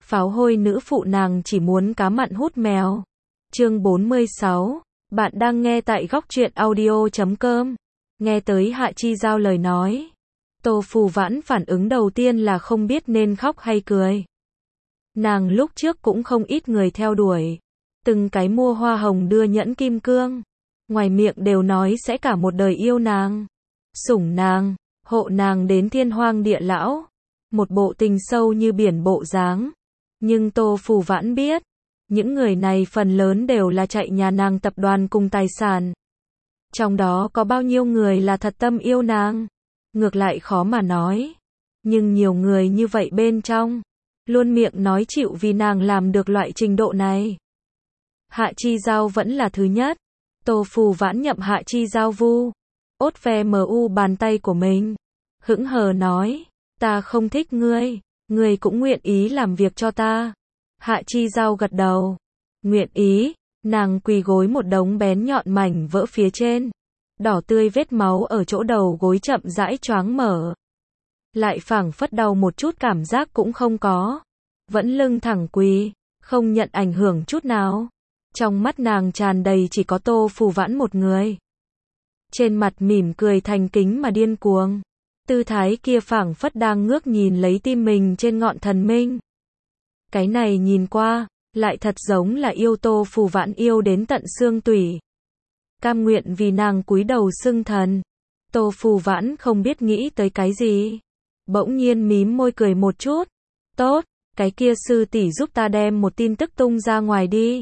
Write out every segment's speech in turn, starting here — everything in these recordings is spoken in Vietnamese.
Pháo hôi nữ phụ nàng chỉ muốn cá mặn hút mèo. Chương 46. Bạn đang nghe tại góc truyện audio.com. Nghe tới Hạ Chi Giao lời nói, Tô Phù Vãn phản ứng đầu tiên là không biết nên khóc hay cười. Nàng lúc trước cũng không ít người theo đuổi, từng cái mua hoa hồng đưa nhẫn kim cương, ngoài miệng đều nói sẽ cả một đời yêu nàng, sủng nàng, hộ nàng đến thiên hoang địa lão, một bộ tình sâu như biển bộ dáng. Nhưng Tô Phù Vãn biết, những người này phần lớn đều là chạy nhà nàng tập đoàn cùng tài sản. Trong đó có bao nhiêu người là thật tâm yêu nàng, ngược lại khó mà nói. Nhưng nhiều người như vậy bên trong, luôn miệng nói chịu vì nàng làm được loại trình độ này. Hạ Chi Giao vẫn là thứ nhất. Tô Phù Vãn nhậm Hạ Chi Giao vu ốt ve mu bàn tay của mình, hững hờ nói, ta không thích ngươi, ngươi cũng nguyện ý làm việc cho ta. Hạ Chi Giao gật đầu, nguyện ý. Nàng quỳ gối một đống bén nhọn mảnh vỡ phía trên, đỏ tươi vết máu ở chỗ đầu gối chậm rãi choáng mở. Lại phảng phất đau một chút cảm giác cũng không có, vẫn lưng thẳng quỳ, không nhận ảnh hưởng chút nào. Trong mắt nàng tràn đầy chỉ có Tô Phù Vãn một người. Trên mặt mỉm cười thành kính mà điên cuồng, tư thái kia phảng phất đang ngước nhìn lấy tim mình trên ngọn thần minh. Cái này nhìn qua, lại thật giống là yêu Tô Phù Vãn yêu đến tận xương tủy. Cam nguyện vì nàng cúi đầu xưng thần. Tô Phù Vãn không biết nghĩ tới cái gì, bỗng nhiên mím môi cười một chút. Tốt, cái kia sư tỷ giúp ta đem một tin tức tung ra ngoài đi.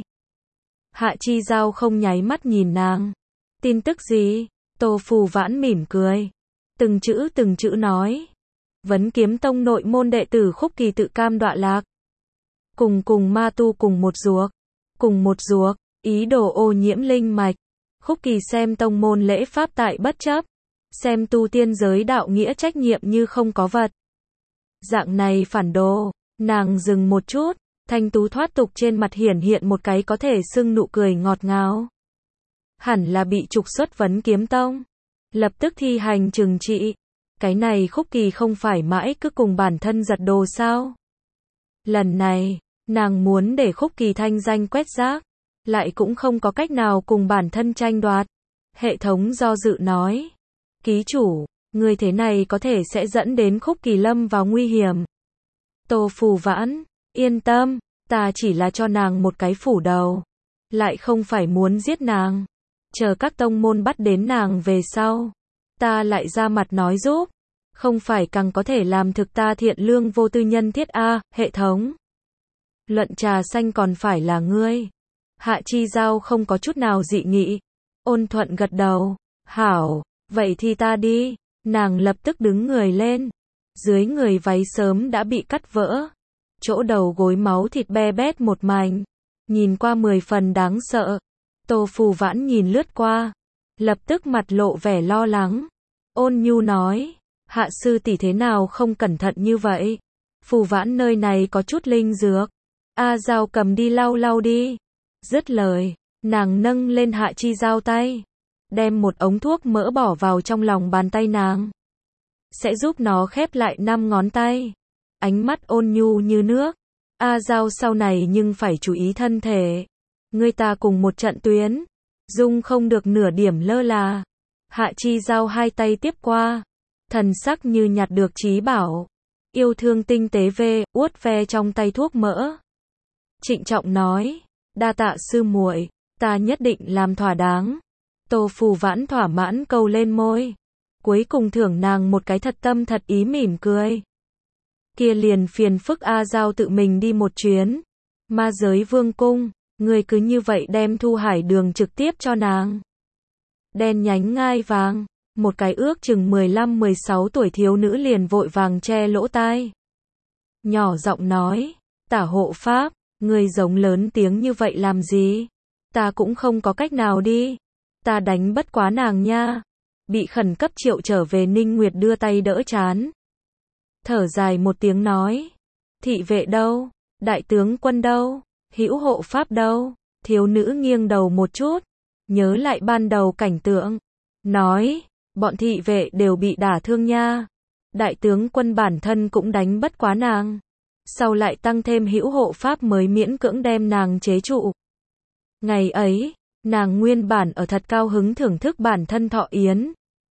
Hạ Chi Giao không nháy mắt nhìn nàng. Tin tức gì? Tô Phù Vãn mỉm cười, từng chữ nói. Vấn Kiếm Tông nội môn đệ tử Khúc Kỳ tự cam đọa lạc. Cùng ma tu cùng một ruột, ý đồ ô nhiễm linh mạch. Khúc Kỳ xem tông môn lễ pháp tại bất chấp, xem tu tiên giới đạo nghĩa trách nhiệm như không có vật. Dạng này phản đồ. Nàng dừng một chút, thanh tú thoát tục trên mặt hiển hiện một cái có thể xưng nụ cười ngọt ngào. Hẳn là bị trục xuất Vấn Kiếm Tông, lập tức thi hành trừng trị. Cái này Khúc Kỳ không phải mãi cứ cùng bản thân giật đồ sao? Lần này, nàng muốn để Khúc Kỳ thanh danh quét rác, lại cũng không có cách nào cùng bản thân tranh đoạt. Hệ thống do dự nói, ký chủ, người thế này có thể sẽ dẫn đến Khúc Kỳ lâm vào nguy hiểm. Tô Phù Vãn, yên tâm, ta chỉ là cho nàng một cái phủ đầu, lại không phải muốn giết nàng. Chờ các tông môn bắt đến nàng về sau, ta lại ra mặt nói giúp, không phải càng có thể làm thực ta thiện lương vô tư nhân thiết a. Hệ thống, luận trà xanh còn phải là ngươi. Hạ Chi Giao không có chút nào dị nghị, ôn thuận gật đầu, hảo, vậy thì ta đi. Nàng lập tức đứng người lên, dưới người váy sớm đã bị cắt vỡ, chỗ đầu gối máu thịt be bét một mảnh, nhìn qua 10 phần đáng sợ. Tô Phù Vãn nhìn lướt qua, lập tức mặt lộ vẻ lo lắng, ôn nhu nói, Hạ sư tỷ thế nào không cẩn thận như vậy? Phù Vãn nơi này có chút linh dược, A Giao cầm đi lau lau đi. Dứt lời, nàng nâng lên Hạ Chi Giao tay, đem một ống thuốc mỡ bỏ vào trong lòng bàn tay nàng, sẽ giúp nó khép lại 5 ngón tay. Ánh mắt ôn nhu như nước, A Giao sau này nhưng phải chú ý thân thể, ngươi ta cùng một trận tuyến, dung không được nửa điểm lơ là. Hạ Chi Giao hai tay tiếp qua, thần sắc như nhặt được trí bảo, yêu thương tinh tế uốt ve trong tay thuốc mỡ, trịnh trọng nói, đa tạ sư muội, ta nhất định làm thỏa đáng. Tô Phù Vãn thỏa mãn câu lên môi, cuối cùng thưởng nàng một cái thật tâm thật ý mỉm cười. Kia liền phiền phức A Giao tự mình đi một chuyến. Ma giới vương cung, người cứ như vậy đem Thu Hải Đường trực tiếp cho nàng. Đen nhánh ngai vàng, một cái ước chừng 15-16 tuổi thiếu nữ liền vội vàng che lỗ tai, nhỏ giọng nói, tả hộ pháp, người giống lớn tiếng như vậy làm gì? Ta cũng không có cách nào đi, ta đánh bất quá nàng nha. Bị khẩn cấp triệu trở về Ninh Nguyệt đưa tay đỡ chán, thở dài một tiếng nói, thị vệ đâu? Đại tướng quân đâu? Hữu hộ pháp đâu? Thiếu nữ nghiêng đầu một chút, nhớ lại ban đầu cảnh tượng, nói, bọn thị vệ đều bị đả thương nha. Đại tướng quân bản thân cũng đánh bất quá nàng. sau lại tăng thêm hữu hộ pháp mới miễn cưỡng đem nàng chế trụ. Ngày ấy, nàng nguyên bản ở thật cao hứng thưởng thức bản thân thọ yến.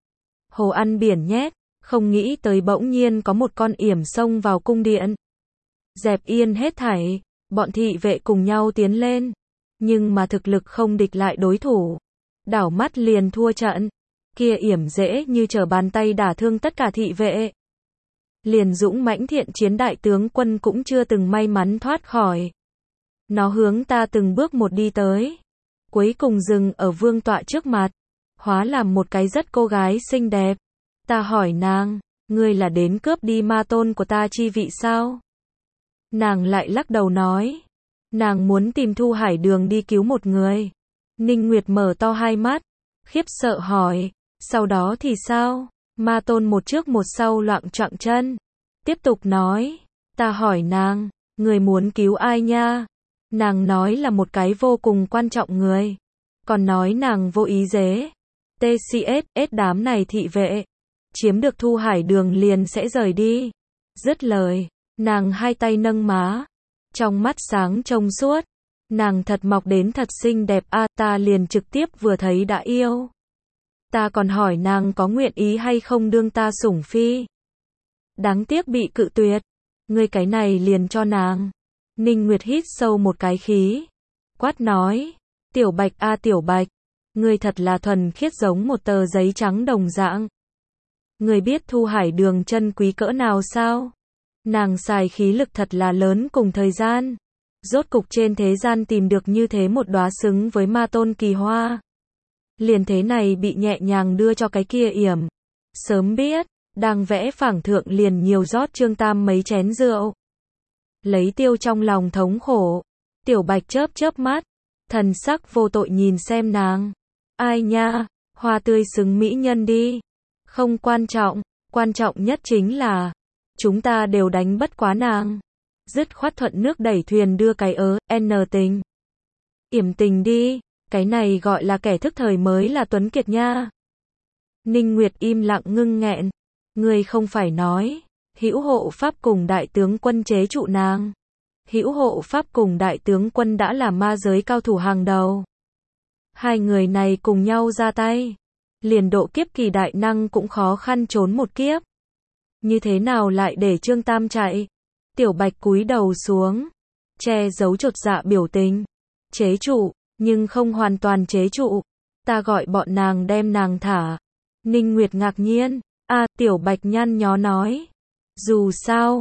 Hồ ăn biển nhét, không nghĩ tới bỗng nhiên có một con yểm xông vào cung điện. Dẹp yên hết thảy, bọn thị vệ cùng nhau tiến lên, nhưng mà thực lực không địch lại đối thủ. Đảo mắt liền thua trận, kia yểm dễ như trở bàn tay đả thương tất cả thị vệ. Liền dũng mãnh thiện chiến đại tướng quân cũng chưa từng may mắn thoát khỏi. Nó hướng ta từng bước một đi tới, cuối cùng dừng ở vương tọa trước mặt, hóa làm một cái rất cô gái xinh đẹp. Ta hỏi nàng, ngươi là đến cướp đi ma tôn của ta chi vị sao? Nàng lại lắc đầu nói, nàng muốn tìm Thu Hải Đường đi cứu một người. Ninh Nguyệt mở to hai mắt, khiếp sợ hỏi, sau đó thì sao? Ma tôn một trước một sau loạng choạng chân. Tiếp tục nói, ta hỏi nàng, người muốn cứu ai nha? Nàng nói là một cái vô cùng quan trọng người. Còn nói nàng vô ý dế. TCS đám này thị vệ. Chiếm được Thu Hải Đường liền sẽ rời đi. Dứt lời, nàng hai tay nâng má. Trong mắt sáng trong suốt. Nàng thật mọc đến thật xinh đẹp ta liền trực tiếp vừa thấy đã yêu. Ta còn hỏi nàng có nguyện ý hay không đương ta sủng phi. Đáng tiếc bị cự tuyệt. Ngươi cái này liền cho nàng. Ninh Nguyệt hít sâu một cái khí. Quát nói. Tiểu Bạch Tiểu Bạch. Ngươi thật là thuần khiết giống một tờ giấy trắng đồng dạng. Ngươi biết Thu Hải Đường chân quý cỡ nào sao? Nàng xài khí lực thật là lớn cùng thời gian. Rốt cục trên thế gian tìm được như thế một đóa xứng với ma tôn kỳ hoa. Liền thế này bị nhẹ nhàng đưa cho cái kia yểm. Sớm biết, đang vẽ phảng thượng liền nhiều rót Trương Tam mấy chén rượu. Lấy tiêu trong lòng thống khổ. Tiểu Bạch chớp chớp mắt. Thần sắc vô tội nhìn xem nàng. Ai nha, hoa tươi xứng mỹ nhân đi. Không quan trọng, quan trọng nhất chính là chúng ta đều đánh bất quá nàng. Dứt khoát thuận nước đẩy thuyền đưa cái N tình. Yểm tình đi, cái này gọi là kẻ thức thời mới là tuấn kiệt nha. Ninh Nguyệt im lặng ngưng nghẹn. Ngươi không phải nói, hữu hộ pháp cùng đại tướng quân chế trụ nàng. Hữu hộ pháp cùng đại tướng quân đã là ma giới cao thủ hàng đầu. Hai người này cùng nhau ra tay. Liền độ kiếp kỳ đại năng cũng khó khăn trốn một kiếp. Như thế nào lại để Trương Tam chạy? Tiểu Bạch cúi đầu xuống, che giấu chột dạ biểu tình. Chế trụ, nhưng không hoàn toàn chế trụ. Ta gọi bọn nàng đem nàng thả. Ninh Nguyệt ngạc nhiên. Tiểu Bạch nhăn nhó nói. Dù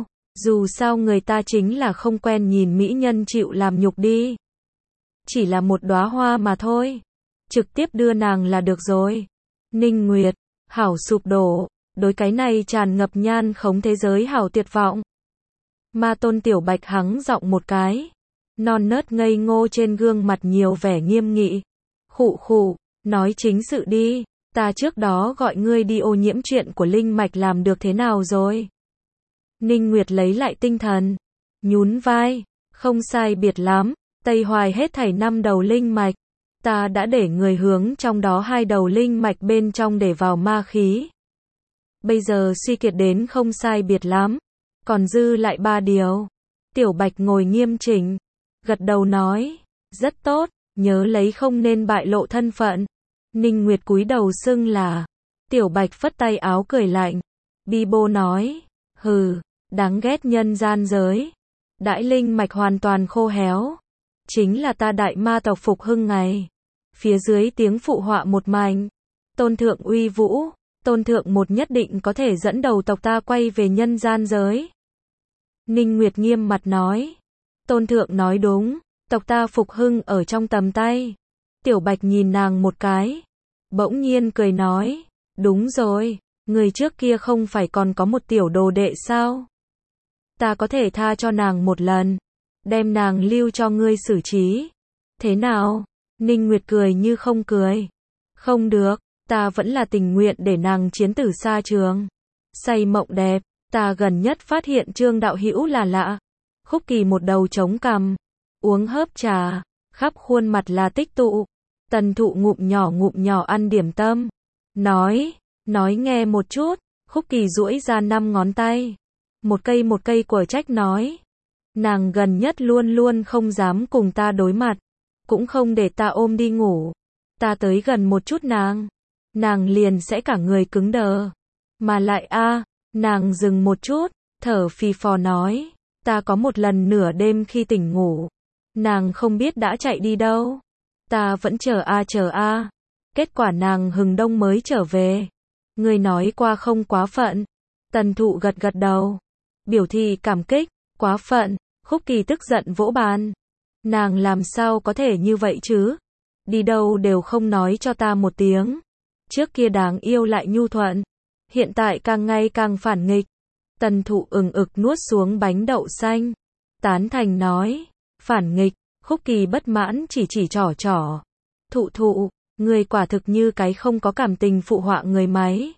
sao người ta chính là không quen nhìn mỹ nhân chịu làm nhục đi. Chỉ là một đóa hoa mà thôi. Trực tiếp đưa nàng là được rồi. Ninh Nguyệt, hảo sụp đổ. Đối cái này tràn ngập nhan khống thế giới hảo tuyệt vọng. Ma tôn Tiểu Bạch hắng giọng một cái. Non nớt ngây ngô trên gương mặt nhiều vẻ nghiêm nghị. Khụ khụ, nói chính sự đi. Ta trước đó gọi ngươi đi ô nhiễm chuyện của linh mạch làm được thế nào rồi? Ninh Nguyệt lấy lại tinh thần. Nhún vai. Không sai biệt lắm. Tây Hoài hết thảy 5 đầu linh mạch. Ta đã để người hướng trong đó 2 đầu linh mạch bên trong để vào ma khí. Bây giờ suy kiệt đến không sai biệt lắm. Còn dư lại 3 điều. Tiểu Bạch ngồi nghiêm chỉnh. Gật đầu nói. Rất tốt, nhớ lấy không nên bại lộ thân phận. Ninh Nguyệt cúi đầu xưng là. Tiểu Bạch phất tay áo cười lạnh. Bi bô nói. Hừ, đáng ghét nhân gian giới. Đại linh mạch hoàn toàn khô héo. Chính là ta đại ma tộc phục hưng ngày. Phía dưới tiếng phụ họa một mảnh. Tôn thượng uy vũ. Tôn thượng một nhất định có thể dẫn đầu tộc ta quay về nhân gian giới. Ninh Nguyệt nghiêm mặt nói. Tôn thượng nói đúng. Tộc ta phục hưng ở trong tầm tay. Tiểu Bạch nhìn nàng một cái. Bỗng nhiên cười nói. Đúng rồi. Người trước kia không phải còn có một tiểu đồ đệ sao? Ta có thể tha cho nàng một lần. Đem nàng lưu cho ngươi xử trí. Thế nào? Ninh Nguyệt cười như không cười. Không được. Ta vẫn là tình nguyện để nàng chiến tử xa trường. Say mộng đẹp. Ta gần nhất phát hiện Trương đạo hữu là lạ. Khúc Kỳ một đầu chống cằm. Uống hớp trà. Khắp khuôn mặt là tích tụ. Tần Thụ ngụm nhỏ ăn điểm tâm. Nói nghe một chút. Khúc Kỳ duỗi ra 5 ngón tay. Một cây của trách nói. Nàng gần nhất luôn luôn không dám cùng ta đối mặt, cũng không để ta ôm đi ngủ. Ta tới gần một chút nàng liền sẽ cả người cứng đờ. Mà lại nàng dừng một chút, thở phì phò nói, ta có một lần nửa đêm khi tỉnh ngủ, nàng không biết đã chạy đi đâu. Ta vẫn chờ kết quả nàng hừng đông mới trở về. Ngươi nói qua không quá phận. Tần Thụ gật gật đầu, biểu thị cảm kích. Quá phận. Khúc Kỳ tức giận vỗ bàn. Nàng làm sao có thể như vậy chứ? Đi đâu đều không nói cho ta một tiếng. Trước kia đáng yêu lại nhu thuận, hiện tại càng ngày càng phản nghịch. Tần Thụ ừng ực nuốt xuống bánh đậu xanh, tán thành nói, phản nghịch. Khúc Kỳ bất mãn chỉ trỏ. Thụ, người quả thực như cái không có cảm tình phụ họa người máy.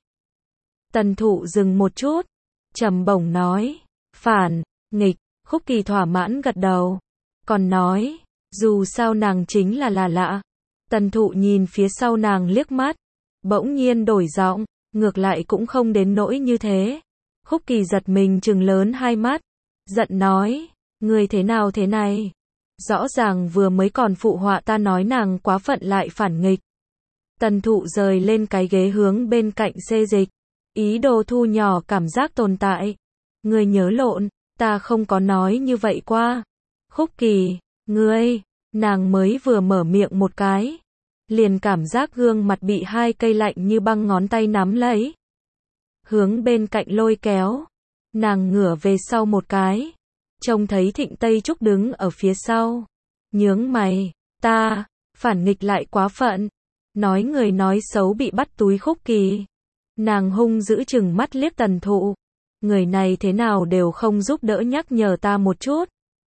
Tần Thụ dừng một chút, trầm bổng nói, phản nghịch. Khúc Kỳ thỏa mãn gật đầu, còn nói, dù sao nàng chính là lạ. Tần Thụ nhìn phía sau nàng liếc mắt, bỗng nhiên đổi giọng, ngược lại cũng không đến nỗi như thế. Khúc Kỳ giật mình trừng lớn hai mắt, giận nói, ngươi thế nào thế này? Rõ ràng vừa mới còn phụ họa ta nói nàng quá phận lại phản nghịch. Tần Thụ rời lên cái ghế hướng bên cạnh xê dịch, ý đồ thu nhỏ cảm giác tồn tại. Ngươi nhớ lộn, ta không có nói như vậy qua. Khúc Kỳ, ngươi, nàng mới vừa mở miệng một cái, liền cảm giác gương mặt bị hai cây lạnh như băng ngón tay nắm lấy, hướng bên cạnh lôi kéo. Nàng ngửa về sau một cái, trông thấy Thịnh Tây Trúc đứng ở phía sau, nhướng mày, ta, phản nghịch lại quá phận, nói người nói xấu bị bắt túi. Khúc Kỳ, nàng hung dữ chừng mắt liếc Tần Thụ, người này thế nào đều không giúp đỡ nhắc nhở ta một chút.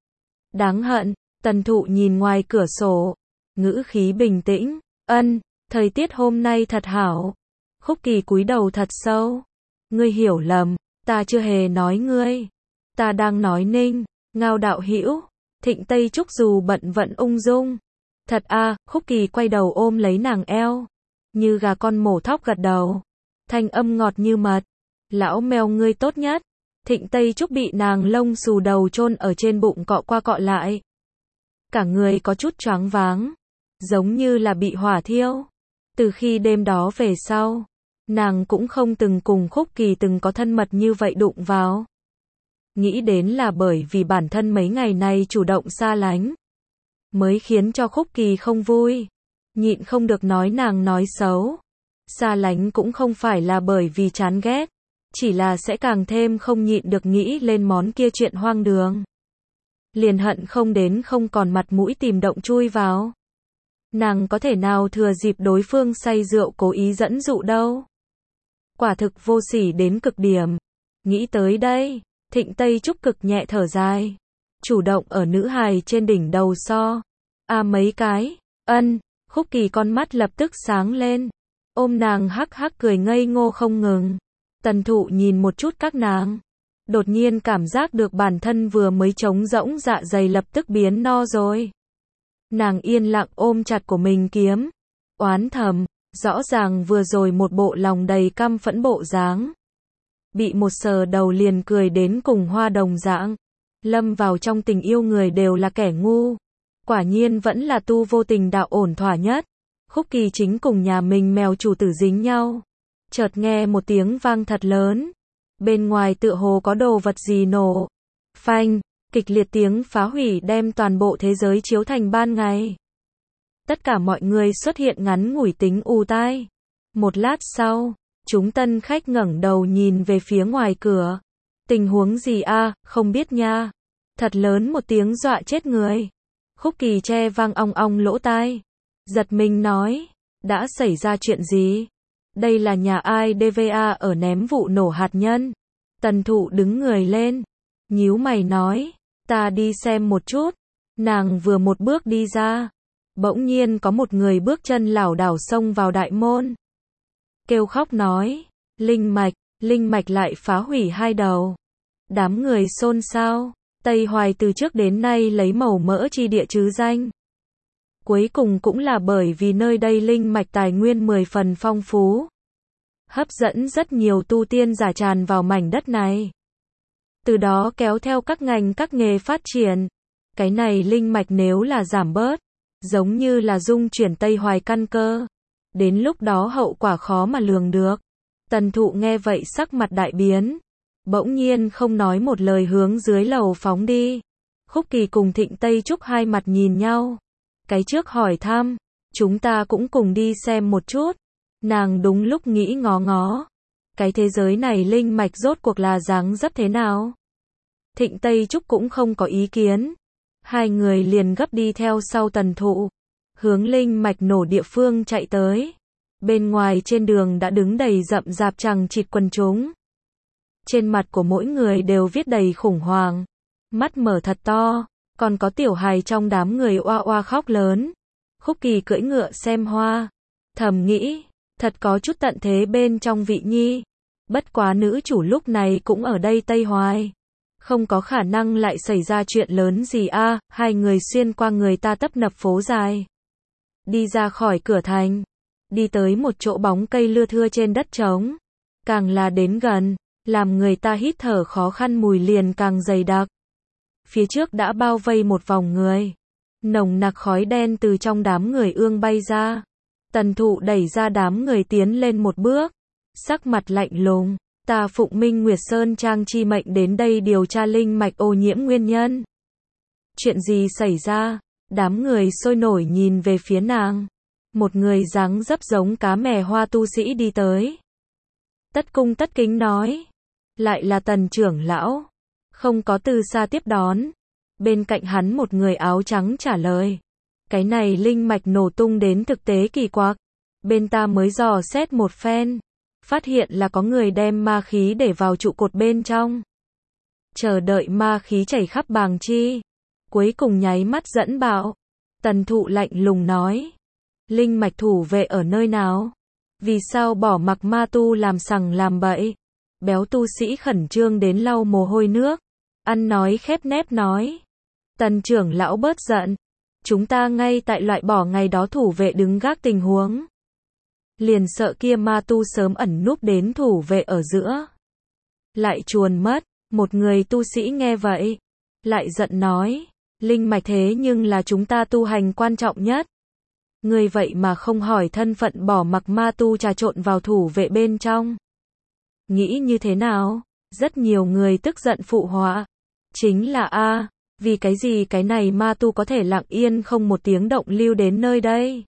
Đáng hận. Tần Thụ nhìn ngoài cửa sổ, ngữ khí bình tĩnh, thời tiết hôm nay thật hảo. Khúc Kỳ cúi đầu thật sâu, ngươi hiểu lầm, ta chưa hề nói ngươi, ta đang nói Ninh Ngao đạo hữu. Thịnh Tây Trúc dù bận vận ung dung, thật Khúc Kỳ quay đầu ôm lấy nàng eo, như gà con mổ thóc gật đầu, thanh âm ngọt như mật, lão mèo ngươi tốt nhất. Thịnh Tây Trúc bị nàng lông xù đầu chôn ở trên bụng cọ qua cọ lại, cả người có chút choáng váng, giống như là bị hỏa thiêu. Từ khi đêm đó về sau, nàng cũng không từng cùng Khúc Kỳ từng có thân mật như vậy đụng vào. Nghĩ đến là bởi vì bản thân mấy ngày nay chủ động xa lánh, mới khiến cho Khúc Kỳ không vui, nhịn không được nói nàng nói xấu. Xa lánh cũng không phải là bởi vì chán ghét, chỉ là sẽ càng thêm không nhịn được nghĩ lên món kia chuyện hoang đường, liền hận không đến không còn mặt mũi tìm động chui vào. Nàng có thể nào thừa dịp đối phương say rượu cố ý dẫn dụ đâu. Quả thực vô sỉ đến cực điểm. Nghĩ tới đây, Thịnh Tây Trúc cực nhẹ thở dài, chủ động ở nữ hài trên đỉnh đầu so mấy cái. Khúc Kỳ con mắt lập tức sáng lên, ôm nàng hắc hắc cười ngây ngô không ngừng. Tần Thụ nhìn một chút các nàng, đột nhiên cảm giác được bản thân vừa mới trống rỗng dạ dày lập tức biến no rồi. Nàng yên lặng ôm chặt của mình kiếm, oán thầm, rõ ràng vừa rồi một bộ lòng đầy căm phẫn bộ dáng, bị một sờ đầu liền cười đến cùng hoa đồng dạng. Lâm vào trong tình yêu người đều là kẻ ngu, quả nhiên vẫn là tu vô tình đạo ổn thỏa nhất. Khúc Kỳ chính cùng nhà mình mèo chủ tử dính nhau, chợt nghe một tiếng vang thật lớn, bên ngoài tựa hồ có đồ vật gì nổ, phanh, kịch liệt tiếng phá hủy đem toàn bộ thế giới chiếu thành ban ngày. Tất cả mọi người xuất hiện ngắn ngủi tính ù tai. Một lát sau, chúng tân khách ngẩng đầu nhìn về phía ngoài cửa. Tình huống gì không biết nha. Thật lớn một tiếng dọa chết người. Khúc Kỳ che vang ong ong lỗ tai, giật mình nói, đã xảy ra chuyện gì? Đây là nhà ai DVA ở ném vụ nổ hạt nhân? Tần Thụ đứng người lên, nhíu mày nói, ta đi xem một chút. Nàng vừa một bước đi ra, bỗng nhiên có một người bước chân lảo đảo xông vào đại môn, kêu khóc nói, linh mạch lại phá hủy hai đầu. Đám người xôn xao. Tây Hoài từ trước đến nay lấy màu mỡ chi địa chứ danh. Cuối cùng cũng là bởi vì nơi đây linh mạch tài nguyên 10 phần phong phú, hấp dẫn rất nhiều tu tiên giả tràn vào mảnh đất này. từ đó kéo theo các ngành các nghề phát triển. Cái này linh mạch nếu là giảm bớt, giống như là dung chuyển Tây Hoài căn cơ. Đến lúc đó hậu quả khó mà lường được. Tần Thụ nghe vậy sắc mặt đại biến. Bỗng nhiên không nói một lời hướng dưới lầu phóng đi. Khúc Kỳ cùng Thịnh Tây Trúc hai mặt nhìn nhau. Cái trước hỏi thăm, chúng ta cũng cùng đi xem một chút. Nàng đúng lúc nghĩ ngó ngó. Cái thế giới này linh mạch rốt cuộc là dáng dấp thế nào? Thịnh Tây Trúc cũng không có ý kiến. Hai người liền gấp đi theo sau Tần Thụ. Hướng linh mạch nổ địa phương chạy tới. Bên ngoài trên đường đã đứng đầy rậm rạp chằng chịt quần chúng. Trên mặt của mỗi người đều viết đầy khủng hoảng. Mắt mở thật to, còn có tiểu hài trong đám người oa oa khóc lớn. Khúc Kỳ cưỡi ngựa xem hoa. Thầm nghĩ, thật có chút tận thế bên trong vị nhi. Bất quá nữ chủ lúc này cũng ở đây Tây Hoài. Không có khả năng lại xảy ra chuyện lớn gì a. Hai người xuyên qua người ta tấp nập phố dài. Đi ra khỏi cửa thành. Đi tới một chỗ bóng cây lưa thưa trên đất trống. Càng là đến gần, làm người ta hít thở khó khăn, mùi liền càng dày đặc. Phía trước đã bao vây một vòng người. Nồng nặc khói đen từ trong đám người ương bay ra. Tần Thụ đẩy ra đám người tiến lên một bước. Sắc mặt lạnh lùng. Ta phụng Minh Nguyệt Sơn Trang chi mệnh đến đây điều tra linh mạch ô nhiễm nguyên nhân. Chuyện gì xảy ra? Đám người sôi nổi nhìn về phía nàng. Một người dáng dấp giống cá mè hoa tu sĩ đi tới. Tất cung tất kính nói. Lại là Tần trưởng lão. Không có từ xa tiếp đón. Bên cạnh hắn một người áo trắng trả lời. Cái này linh mạch nổ tung đến thực tế kỳ quặc. Bên ta mới dò xét một phen. Phát hiện là có người đem ma khí để vào trụ cột bên trong. Chờ đợi ma khí chảy khắp bàng chi. Cuối cùng nháy mắt dẫn bạo. Tần Thụ lạnh lùng nói. Linh mạch thủ vệ ở nơi nào? Vì sao bỏ mặc ma tu làm sằng làm bậy? Béo tu sĩ khẩn trương đến lau mồ hôi nước. Ăn nói khép nép nói. Tần trưởng lão bớt giận. Chúng ta ngay tại loại bỏ ngày đó thủ vệ đứng gác tình huống. Liền sợ kia ma tu sớm ẩn núp đến thủ vệ ở giữa. Lại chuồn mất. Một người tu sĩ nghe vậy. Lại giận nói. Linh mạch thế nhưng là chúng ta tu hành quan trọng nhất. Người vậy mà không hỏi thân phận bỏ mặc ma tu trà trộn vào thủ vệ bên trong. Nghĩ như thế nào? Rất nhiều người tức giận phụ họa. Chính là vì cái gì cái này ma tu có thể lặng yên không một tiếng động lưu đến nơi đây?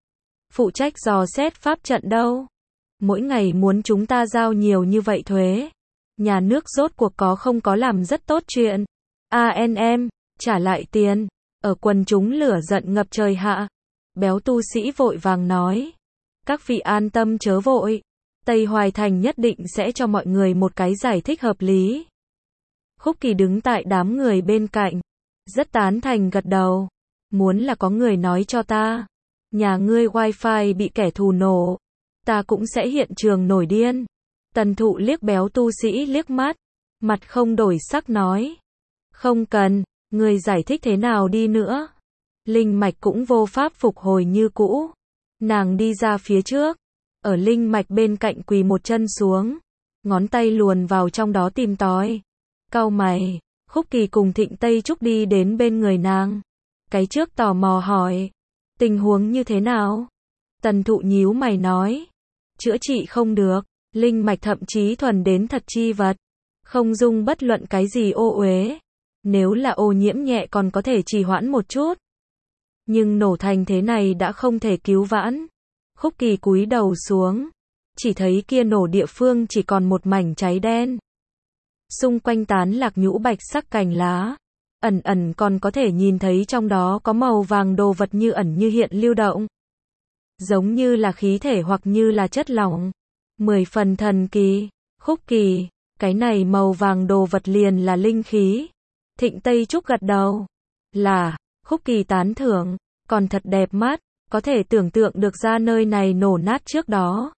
Phụ trách dò xét pháp trận đâu? Mỗi ngày muốn chúng ta giao nhiều như vậy thuế. Nhà nước rốt cuộc có không có làm rất tốt chuyện. ANM, trả lại tiền. Ở quần chúng lửa giận ngập trời hạ. Béo tu sĩ vội vàng nói. Các vị an tâm chớ vội. Tây Hoài Thành nhất định sẽ cho mọi người một cái giải thích hợp lý. Khúc Kỳ đứng tại đám người bên cạnh. Rất tán thành gật đầu. Muốn là có người nói cho ta. Nhà ngươi wifi bị kẻ thù nổ. Ta cũng sẽ hiện trường nổi điên. Tần Thụ liếc béo tu sĩ liếc mắt. Mặt không đổi sắc nói. Không cần, người giải thích thế nào đi nữa. Linh mạch cũng vô pháp phục hồi như cũ. Nàng đi ra phía trước. Ở linh mạch bên cạnh quỳ một chân xuống. Ngón tay luồn vào trong đó tìm tòi. Cau mày. Khúc Kỳ cùng Thịnh Tây Trúc đi đến bên người nàng. Cái trước tò mò hỏi. Tình huống như thế nào? Tần Thụ nhíu mày nói. Chữa trị không được. Linh mạch thậm chí thuần đến thật chi vật. Không dung bất luận cái gì ô uế. Nếu là ô nhiễm nhẹ còn có thể trì hoãn một chút. Nhưng nổ thành thế này đã không thể cứu vãn. Khúc Kỳ cúi đầu xuống. Chỉ thấy kia nổ địa phương chỉ còn một mảnh cháy đen. Xung quanh tán lạc nhũ bạch sắc cành lá. Ẩn ẩn còn có thể nhìn thấy trong đó có màu vàng đồ vật như ẩn như hiện lưu động. Giống như là khí thể hoặc như là chất lỏng. 10 phần thần kỳ. Khúc Kỳ, cái này màu vàng đồ vật liền là linh khí. Thịnh Tây Trúc gật đầu. Là, Khúc Kỳ tán thưởng, còn thật đẹp mắt, có thể tưởng tượng được ra nơi này nổ nát trước đó.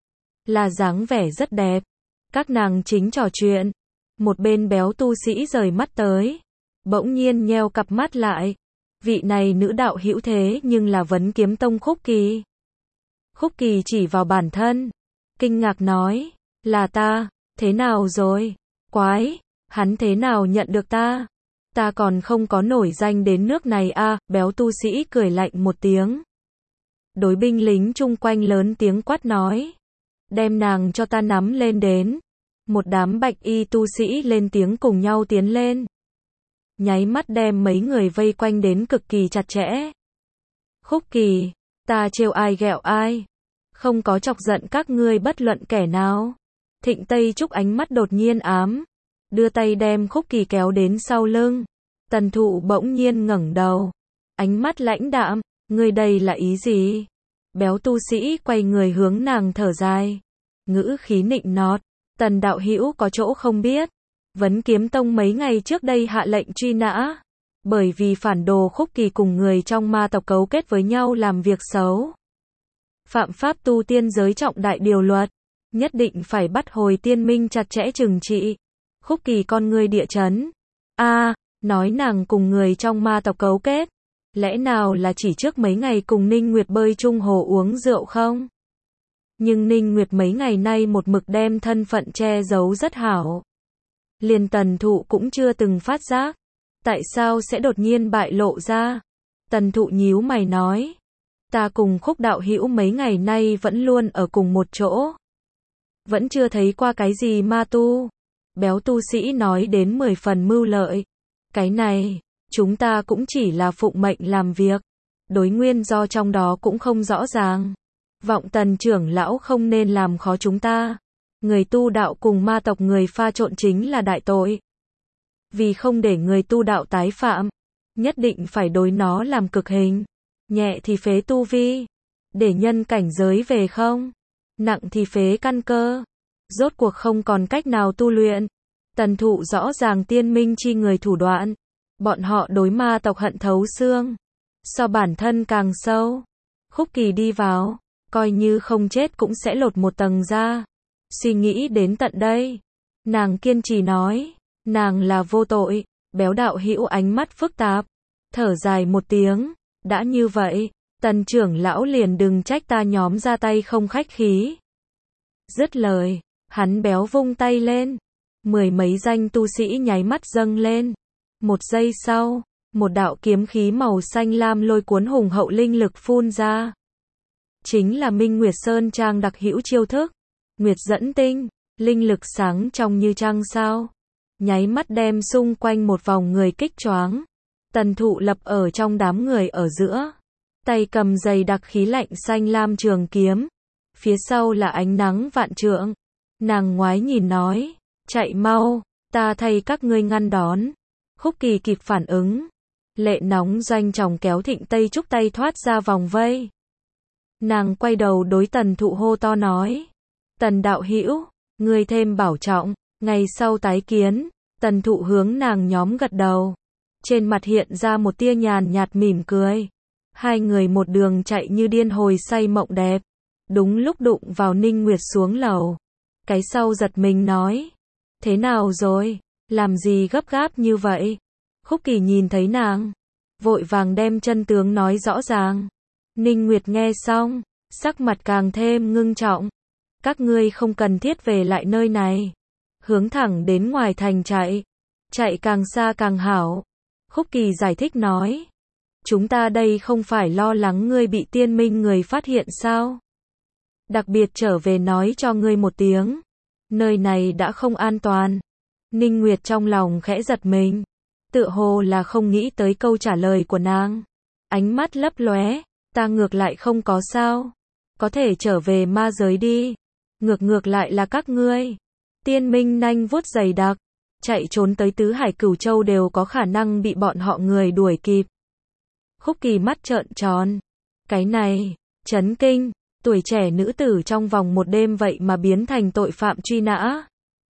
Là dáng vẻ rất đẹp. Các nàng chính trò chuyện. Một bên béo tu sĩ rời mắt tới. Bỗng nhiên nheo cặp mắt lại. Vị này nữ đạo hữu thế nhưng là Vấn Kiếm Tông Khúc Kỳ. Khúc Kỳ chỉ vào bản thân. Kinh ngạc nói. Là ta, thế nào rồi? Quái, Hắn thế nào nhận được ta? Ta còn không có nổi danh đến nước này a. Béo tu sĩ cười lạnh một tiếng. Đối binh lính chung quanh lớn tiếng quát nói. Đem nàng cho ta nắm lên đến. Một đám bạch y tu sĩ lên tiếng cùng nhau tiến lên. Nháy mắt đem mấy người vây quanh đến cực kỳ chặt chẽ. Khúc Kỳ, ta trêu ai ghẹo ai. Không có chọc giận các ngươi bất luận kẻ nào. Thịnh Tây Trúc ánh mắt đột nhiên ám. Đưa tay đem Khúc Kỳ kéo đến sau lưng. Tần Thụ bỗng nhiên ngẩng đầu. Ánh mắt lãnh đạm, ngươi đây là ý gì? Béo tu sĩ quay người hướng nàng thở dài. Ngữ khí nịnh nọt. Tần đạo hữu có chỗ không biết. Vấn Kiếm Tông mấy ngày trước đây hạ lệnh truy nã. Bởi vì phản đồ Khúc Kỳ cùng người trong ma tộc cấu kết với nhau làm việc xấu. Phạm pháp tu tiên giới trọng đại điều luật. Nhất định phải bắt hồi tiên minh chặt chẽ trừng trị. Khúc Kỳ con ngươi địa chấn. Nói nàng cùng người trong ma tộc cấu kết. Lẽ nào là chỉ trước mấy ngày cùng Ninh Nguyệt bơi chung hồ uống rượu không? Nhưng Ninh Nguyệt mấy ngày nay một mực đem thân phận che giấu rất hảo. Liền Tần Thụ cũng chưa từng phát giác. Tại sao sẽ đột nhiên bại lộ ra? Tần Thụ nhíu mày nói. Ta cùng Khúc đạo hữu mấy ngày nay vẫn luôn ở cùng một chỗ. Vẫn chưa thấy qua cái gì ma tu. Béo tu sĩ nói đến 10 phần mưu lợi. Cái này, chúng ta cũng chỉ là phụng mệnh làm việc. Đối nguyên do trong đó cũng không rõ ràng. Vọng Tần trưởng lão không nên làm khó chúng ta. Người tu đạo cùng ma tộc người pha trộn chính là đại tội. Vì không để người tu đạo tái phạm, nhất định phải đối nó làm cực hình. Nhẹ thì phế tu vi, để nhân cảnh giới về không. Nặng thì phế căn cơ. Rốt cuộc không còn cách nào tu luyện. Tần Thụ rõ ràng tiên minh chi người thủ đoạn. Bọn họ đối ma tộc hận thấu xương. So bản thân càng sâu. Khúc Kỳ đi vào, coi như không chết cũng sẽ lột một tầng ra. Suy nghĩ đến tận đây, nàng kiên trì nói, nàng là vô tội. Béo đạo hữu ánh mắt phức tạp, thở dài một tiếng, đã như vậy, Tần trưởng lão liền đừng trách ta nhóm ra tay không khách khí. Dứt lời, hắn béo vung tay lên, 10 mấy danh tu sĩ nháy mắt dâng lên. Một giây sau, một đạo kiếm khí màu xanh lam lôi cuốn hùng hậu linh lực phun ra. Chính là Minh Nguyệt Sơn Trang đặc hữu chiêu thức, Nguyệt dẫn tinh, linh lực sáng trong như trăng sao. Nháy mắt đem xung quanh một vòng người kích choáng. Tần Thụ lập ở trong đám người ở giữa, tay cầm dày đặc khí lạnh xanh lam trường kiếm. Phía sau là ánh nắng vạn trượng. Nàng ngoái nhìn nói, chạy mau, ta thay các ngươi ngăn đón. Khúc Kỳ kịp phản ứng. Lệ nóng doanh chồng kéo Thịnh Tây Trúc tay thoát ra vòng vây. Nàng quay đầu đối Tần Thụ hô to nói. Tần đạo hữu, ngươi thêm bảo trọng, ngày sau tái kiến. Tần Thụ hướng nàng nhóm gật đầu. Trên mặt hiện ra một tia nhàn nhạt mỉm cười. Hai người một đường chạy như điên hồi say mộng đẹp. Đúng lúc đụng vào Ninh Nguyệt xuống lầu. Cái sau giật mình nói. Thế nào rồi? Làm gì gấp gáp như vậy? Khúc Kỳ nhìn thấy nàng, vội vàng đem chân tướng nói rõ ràng. Ninh Nguyệt nghe xong, sắc mặt càng thêm ngưng trọng. Các ngươi không cần thiết về lại nơi này. Hướng thẳng đến ngoài thành chạy. Chạy càng xa càng hảo. Khúc Kỳ giải thích nói. Chúng ta đây không phải lo lắng ngươi bị tiên minh người phát hiện sao? Đặc biệt trở về nói cho ngươi một tiếng. Nơi này đã không an toàn. Ninh Nguyệt trong lòng khẽ giật mình. Tựa hồ là không nghĩ tới câu trả lời của nàng. Ánh mắt lấp lóe. Ta ngược lại không có sao. Có thể trở về ma giới đi. Ngược lại là các ngươi. Tiên minh nanh vuốt dày đặc. Chạy trốn tới tứ hải cửu châu đều có khả năng bị bọn họ người đuổi kịp. Khúc Kỳ mắt trợn tròn. Cái này, chấn kinh. Tuổi trẻ nữ tử trong vòng một đêm vậy mà biến thành tội phạm truy nã.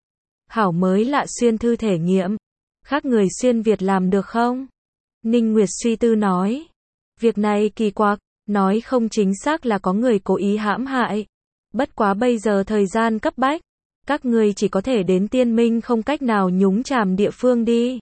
Hảo mới lạ xuyên thư thể nghiệm. Khác người xuyên Việt làm được không? Ninh Nguyệt suy tư nói. Việc này kỳ quặc, nói không chính xác là có người cố ý hãm hại. Bất quá bây giờ thời gian cấp bách. Các người chỉ có thể đến tiên minh không cách nào nhúng chàm địa phương đi.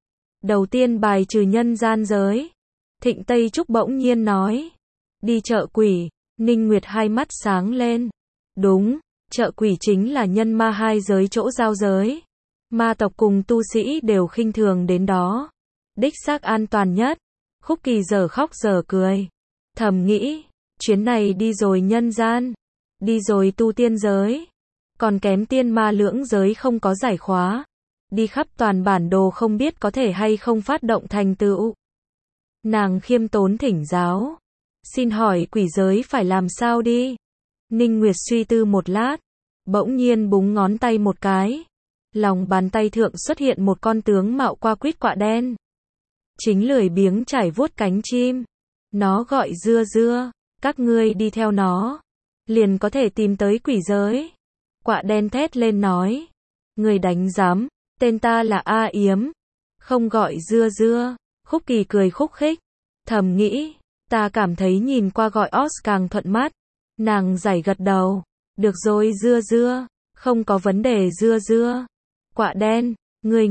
Đầu tiên bài trừ nhân gian giới. Thịnh Tây Trúc bỗng nhiên nói. Đi chợ quỷ. Ninh Nguyệt hai mắt sáng lên. Đúng, chợ quỷ chính là nhân ma hai giới chỗ giao giới. Ma tộc cùng tu sĩ đều khinh thường đến đó. Đích xác an toàn nhất. Khúc Kỳ giờ khóc giờ cười. Thầm nghĩ, chuyến này đi rồi nhân gian, đi rồi tu tiên giới, còn kém tiên ma lưỡng giới không có giải khóa. Đi khắp toàn bản đồ không biết có thể hay không phát động thành tựu. Nàng khiêm tốn thỉnh giáo. Xin hỏi quỷ giới phải làm sao đi? Ninh Nguyệt suy tư một lát, bỗng nhiên búng ngón tay một cái. Lòng bàn tay thượng xuất hiện một con tướng mạo qua quýt quạ đen. Chính lười biếng trải vuốt cánh chim. Nó gọi Dưa Dưa, các ngươi đi theo nó, liền có thể tìm tới quỷ giới. Quạ đen thét lên nói, người đánh giám, tên ta là A Yếm, không gọi Dưa Dưa. Khúc Kỳ cười khúc khích, thầm nghĩ, ta cảm thấy nhìn qua gọi Os càng thuận mắt. Nàng giãy gật đầu, được rồi Dưa Dưa, không có vấn đề Dưa Dưa. Quạ đen, ngươi.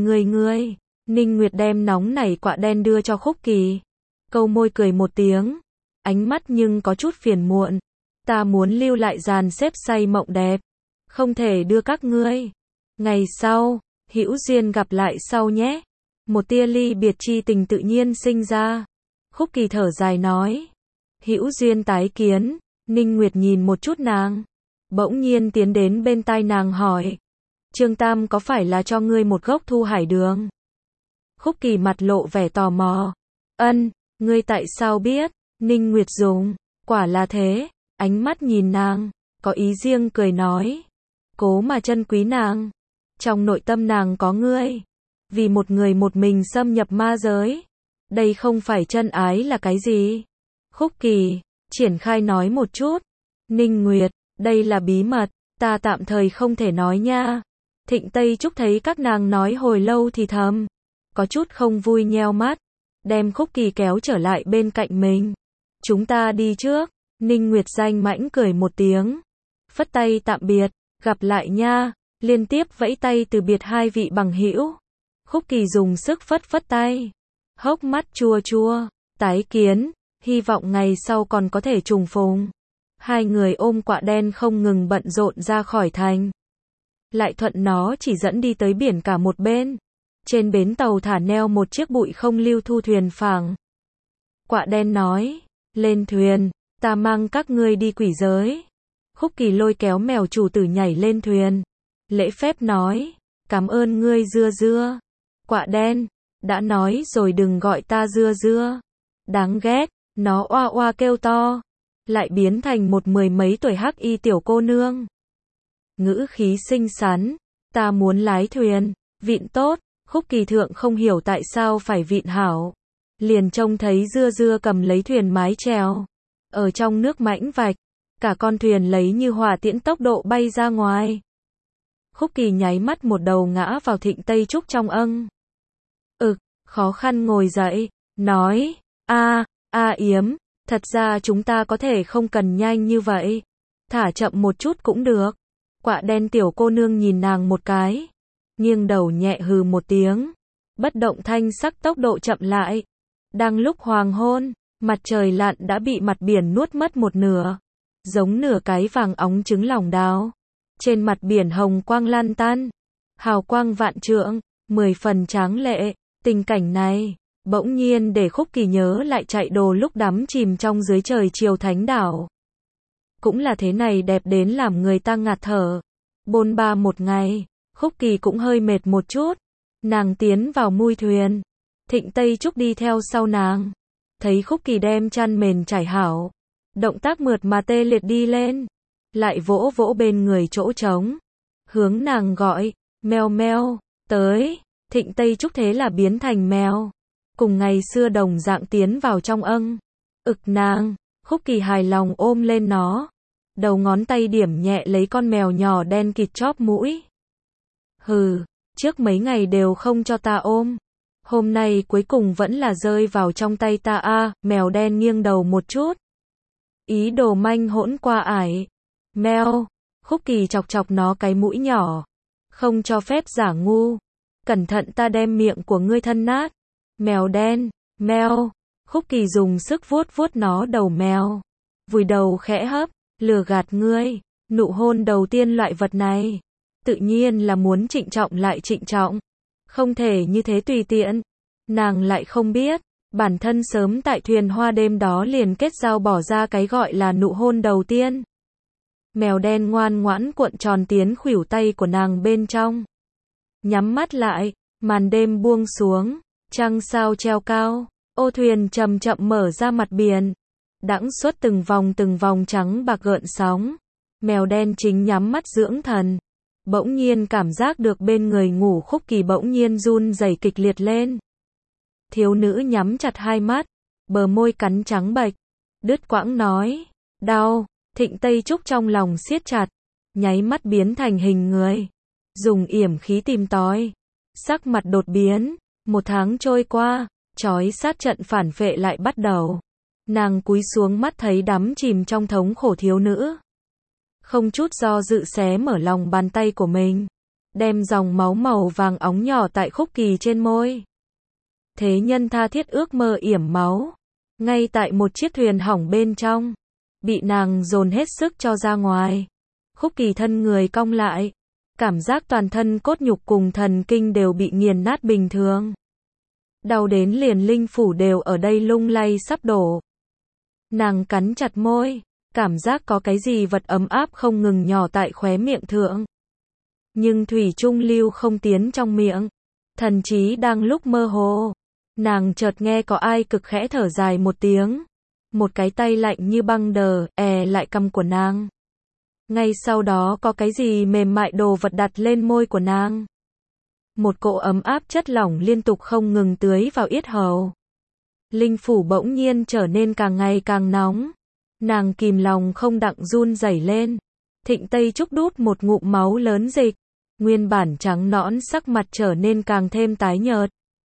Ninh Nguyệt đem nóng nảy quạ đen đưa cho Khúc Kỳ. Câu môi cười một tiếng, ánh mắt nhưng có chút phiền muộn. Ta muốn lưu lại dàn xếp say mộng đẹp, không thể đưa các ngươi. Ngày sau, hữu duyên gặp lại sau nhé. Một tia ly biệt chi tình tự nhiên sinh ra. Khúc Kỳ thở dài nói, hữu duyên tái kiến. Ninh Nguyệt nhìn một chút nàng, bỗng nhiên tiến đến bên tai nàng hỏi, Trương Tam có phải là cho ngươi một gốc Thu Hải Đường? Khúc Kỳ mặt lộ vẻ tò mò. Ân, ngươi tại sao biết? Ninh Nguyệt dùng, quả là thế, ánh mắt nhìn nàng, có ý riêng cười nói, cố mà trân quý nàng. Trong nội tâm nàng có ngươi, vì một người một mình xâm nhập ma giới. Đây không phải chân ái là cái gì? Khúc Kỳ, triển khai nói một chút. Ninh Nguyệt, đây là bí mật, ta tạm thời không thể nói nha. Thịnh Tây Trúc thấy các nàng nói hồi lâu thì thầm, có chút không vui nheo mắt, đem Khúc Kỳ kéo trở lại bên cạnh mình. Chúng ta đi trước. Ninh Nguyệt danh mãnh cười một tiếng, phất tay tạm biệt, gặp lại nha, liên tiếp vẫy tay từ biệt hai vị bằng hữu. Khúc Kỳ dùng sức phất tay, hốc mắt chua chua, tái kiến, hy vọng ngày sau còn có thể trùng phùng. Hai người ôm quạ đen không ngừng bận rộn ra khỏi thành. Lại thuận nó chỉ dẫn đi tới biển cả một bên. Trên bến tàu thả neo một chiếc bụi không lưu thu thuyền phẳng. Quạ đen nói, lên thuyền, ta mang các ngươi đi quỷ giới. Khúc Kỳ lôi kéo mèo chủ tử nhảy lên thuyền. Lễ phép nói, cảm ơn ngươi Dưa Dưa. Quạ đen, đã nói rồi đừng gọi ta Dưa Dưa. Đáng ghét, nó oa oa kêu to, lại biến thành một mười mấy tuổi hắc y tiểu cô nương. Ngữ khí xinh xắn, ta muốn lái thuyền, vịn tốt. Khúc Kỳ thượng không hiểu tại sao phải vịn hảo. Liền trông thấy Dưa Dưa cầm lấy thuyền mái chèo. Ở trong nước mãnh vạch, cả con thuyền lấy như hỏa tiễn tốc độ bay ra ngoài. Khúc Kỳ nháy mắt một đầu ngã vào Thịnh Tây Trúc trong âng. Khó khăn ngồi dậy, nói, Yếm, thật ra chúng ta có thể không cần nhanh như vậy. Thả chậm một chút cũng được. Quạ đen tiểu cô nương nhìn nàng một cái, nghiêng đầu nhẹ hừ một tiếng, bất động thanh sắc tốc độ chậm lại. Đang lúc hoàng hôn, mặt trời lặn đã bị mặt biển nuốt mất một nửa, giống nửa cái vàng óng trứng lòng đào. Trên mặt biển hồng quang lan tan, hào quang vạn trượng, 10 phần tráng lệ. Tình cảnh này, bỗng nhiên để Khúc Kỳ nhớ lại chạy đồ lúc đắm chìm trong dưới trời chiều thánh đảo. Cũng là thế này đẹp đến làm người ta ngạt thở. Bôn ba một ngày, Khúc Kỳ cũng hơi mệt một chút. Nàng tiến vào mui thuyền. Thịnh Tây Trúc đi theo sau nàng. Thấy Khúc Kỳ đem chăn mền trải hảo. Động tác mượt mà tê liệt đi lên. Lại vỗ vỗ bên người chỗ trống. Hướng nàng gọi, meo meo, tới. Thịnh Tây Trúc thế là biến thành mèo. Cùng ngày xưa đồng dạng tiến vào trong âng. Nàng, Khúc Kỳ hài lòng ôm lên nó. Đầu ngón tay điểm nhẹ lấy con mèo nhỏ đen kịt chóp mũi. Hừ, trước mấy ngày đều không cho ta ôm. Hôm nay cuối cùng vẫn là rơi vào trong tay ta mèo đen nghiêng đầu một chút. Ý đồ manh hỗn qua ải. Mèo, Khúc Kỳ chọc chọc nó cái mũi nhỏ. Không cho phép giả ngu. Cẩn thận ta đem miệng của ngươi thân nát. Mèo đen, mèo. Khúc Kỳ dùng sức vuốt vuốt nó đầu mèo. Vùi đầu khẽ hấp, lừa gạt ngươi. Nụ hôn đầu tiên loại vật này. tự nhiên là muốn trịnh trọng lại trịnh trọng. Không thể như thế tùy tiện. Nàng lại không biết, bản thân sớm tại thuyền hoa đêm đó liền kết giao bỏ ra cái gọi là nụ hôn đầu tiên. Mèo đen ngoan ngoãn cuộn tròn tiến khuỷu tay của nàng bên trong. Nhắm mắt lại, màn đêm buông xuống, trăng sao treo cao, ô thuyền chậm chậm mở ra mặt biển. Đãng xuất từng vòng trắng bạc gợn sóng. Mèo đen chính nhắm mắt dưỡng thần. Bỗng nhiên cảm giác được bên người ngủ Khúc Kỳ bỗng nhiên run rẩy kịch liệt lên. Thiếu nữ nhắm chặt hai mắt, bờ môi cắn trắng bệch, đứt quãng nói, đau. Thịnh Tây Trúc trong lòng siết chặt, nháy mắt biến thành hình người, dùng yểm khí tìm tòi, sắc mặt đột biến. 1 tháng trôi qua, trói sát trận phản vệ lại bắt đầu. Nàng cúi xuống mắt thấy đắm chìm trong thống khổ thiếu nữ, không chút do dự xé mở lòng bàn tay của mình, đem dòng máu màu vàng óng nhỏ tại Khúc Kỳ trên môi. Thế nhân tha thiết ước mơ yểm máu, ngay tại một chiếc thuyền hỏng bên trong, bị nàng dồn hết sức cho ra ngoài. Khúc Kỳ thân người cong lại, cảm giác toàn thân cốt nhục cùng thần kinh đều bị nghiền nát bình thường. Đau đến liền linh phủ đều ở đây lung lay sắp đổ. Nàng cắn chặt môi, cảm giác có cái gì vật ấm áp không ngừng nhỏ tại khóe miệng thượng. Nhưng thủy chung lưu không tiến trong miệng. Thần trí đang lúc mơ hồ, nàng chợt nghe có ai cực khẽ thở dài một tiếng. Một cái tay lạnh như băng đờ lại cằm của nàng. Ngay sau đó có cái gì mềm mại đồ vật đặt lên môi của nàng. Một cỗ ấm áp chất lỏng liên tục không ngừng tưới vào yết hầu. Linh phủ bỗng nhiên trở nên càng ngày càng nóng. Nàng kìm lòng không đặng run rẩy lên. Thịnh Tây Trúc đút một ngụm máu lớn dịch. Nguyên bản trắng nõn sắc mặt trở nên càng thêm tái nhợt.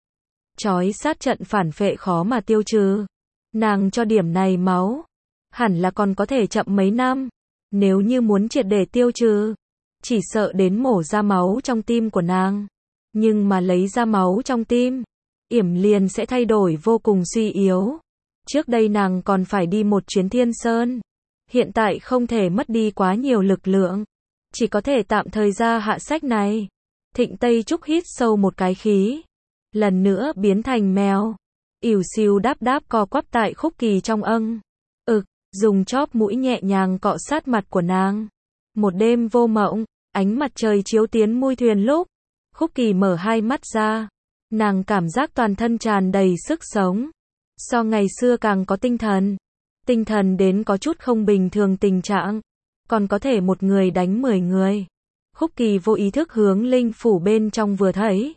Trói sát trận phản phệ khó mà tiêu trừ. Nàng cho điểm này máu, hẳn là còn có thể chậm mấy năm. Nếu như muốn triệt để tiêu trừ, chỉ sợ đến mổ ra máu trong tim của nàng. Nhưng mà lấy ra máu trong tim, yểm liền sẽ thay đổi vô cùng suy yếu. Trước đây nàng còn phải đi một chuyến Thiên Sơn. Hiện tại không thể mất đi quá nhiều lực lượng. Chỉ có thể tạm thời ra hạ sách này. Thịnh Tây Trúc hít sâu một cái khí. Lần nữa biến thành mèo. Ỉu xìu đáp đáp co quắp tại Khúc Kỳ trong âng. Dùng chóp mũi nhẹ nhàng cọ sát mặt của nàng. Một đêm vô mộng, ánh mặt trời chiếu tiến mui thuyền lúc. Khúc Kỳ mở hai mắt ra. Nàng cảm giác toàn thân tràn đầy sức sống. So ngày xưa càng có tinh thần. Tinh thần đến có chút không bình thường tình trạng. Còn có thể một người đánh 10 người. Khúc Kỳ vô ý thức hướng linh phủ bên trong vừa thấy.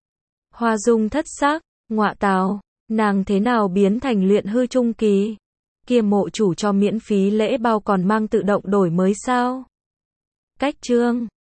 Hoa dung thất sắc, ngọa tào, nàng thế nào biến thành luyện hư trung kỳ? Kia mộ chủ cho miễn phí lễ bao còn mang tự động đổi mới sao? Cách chương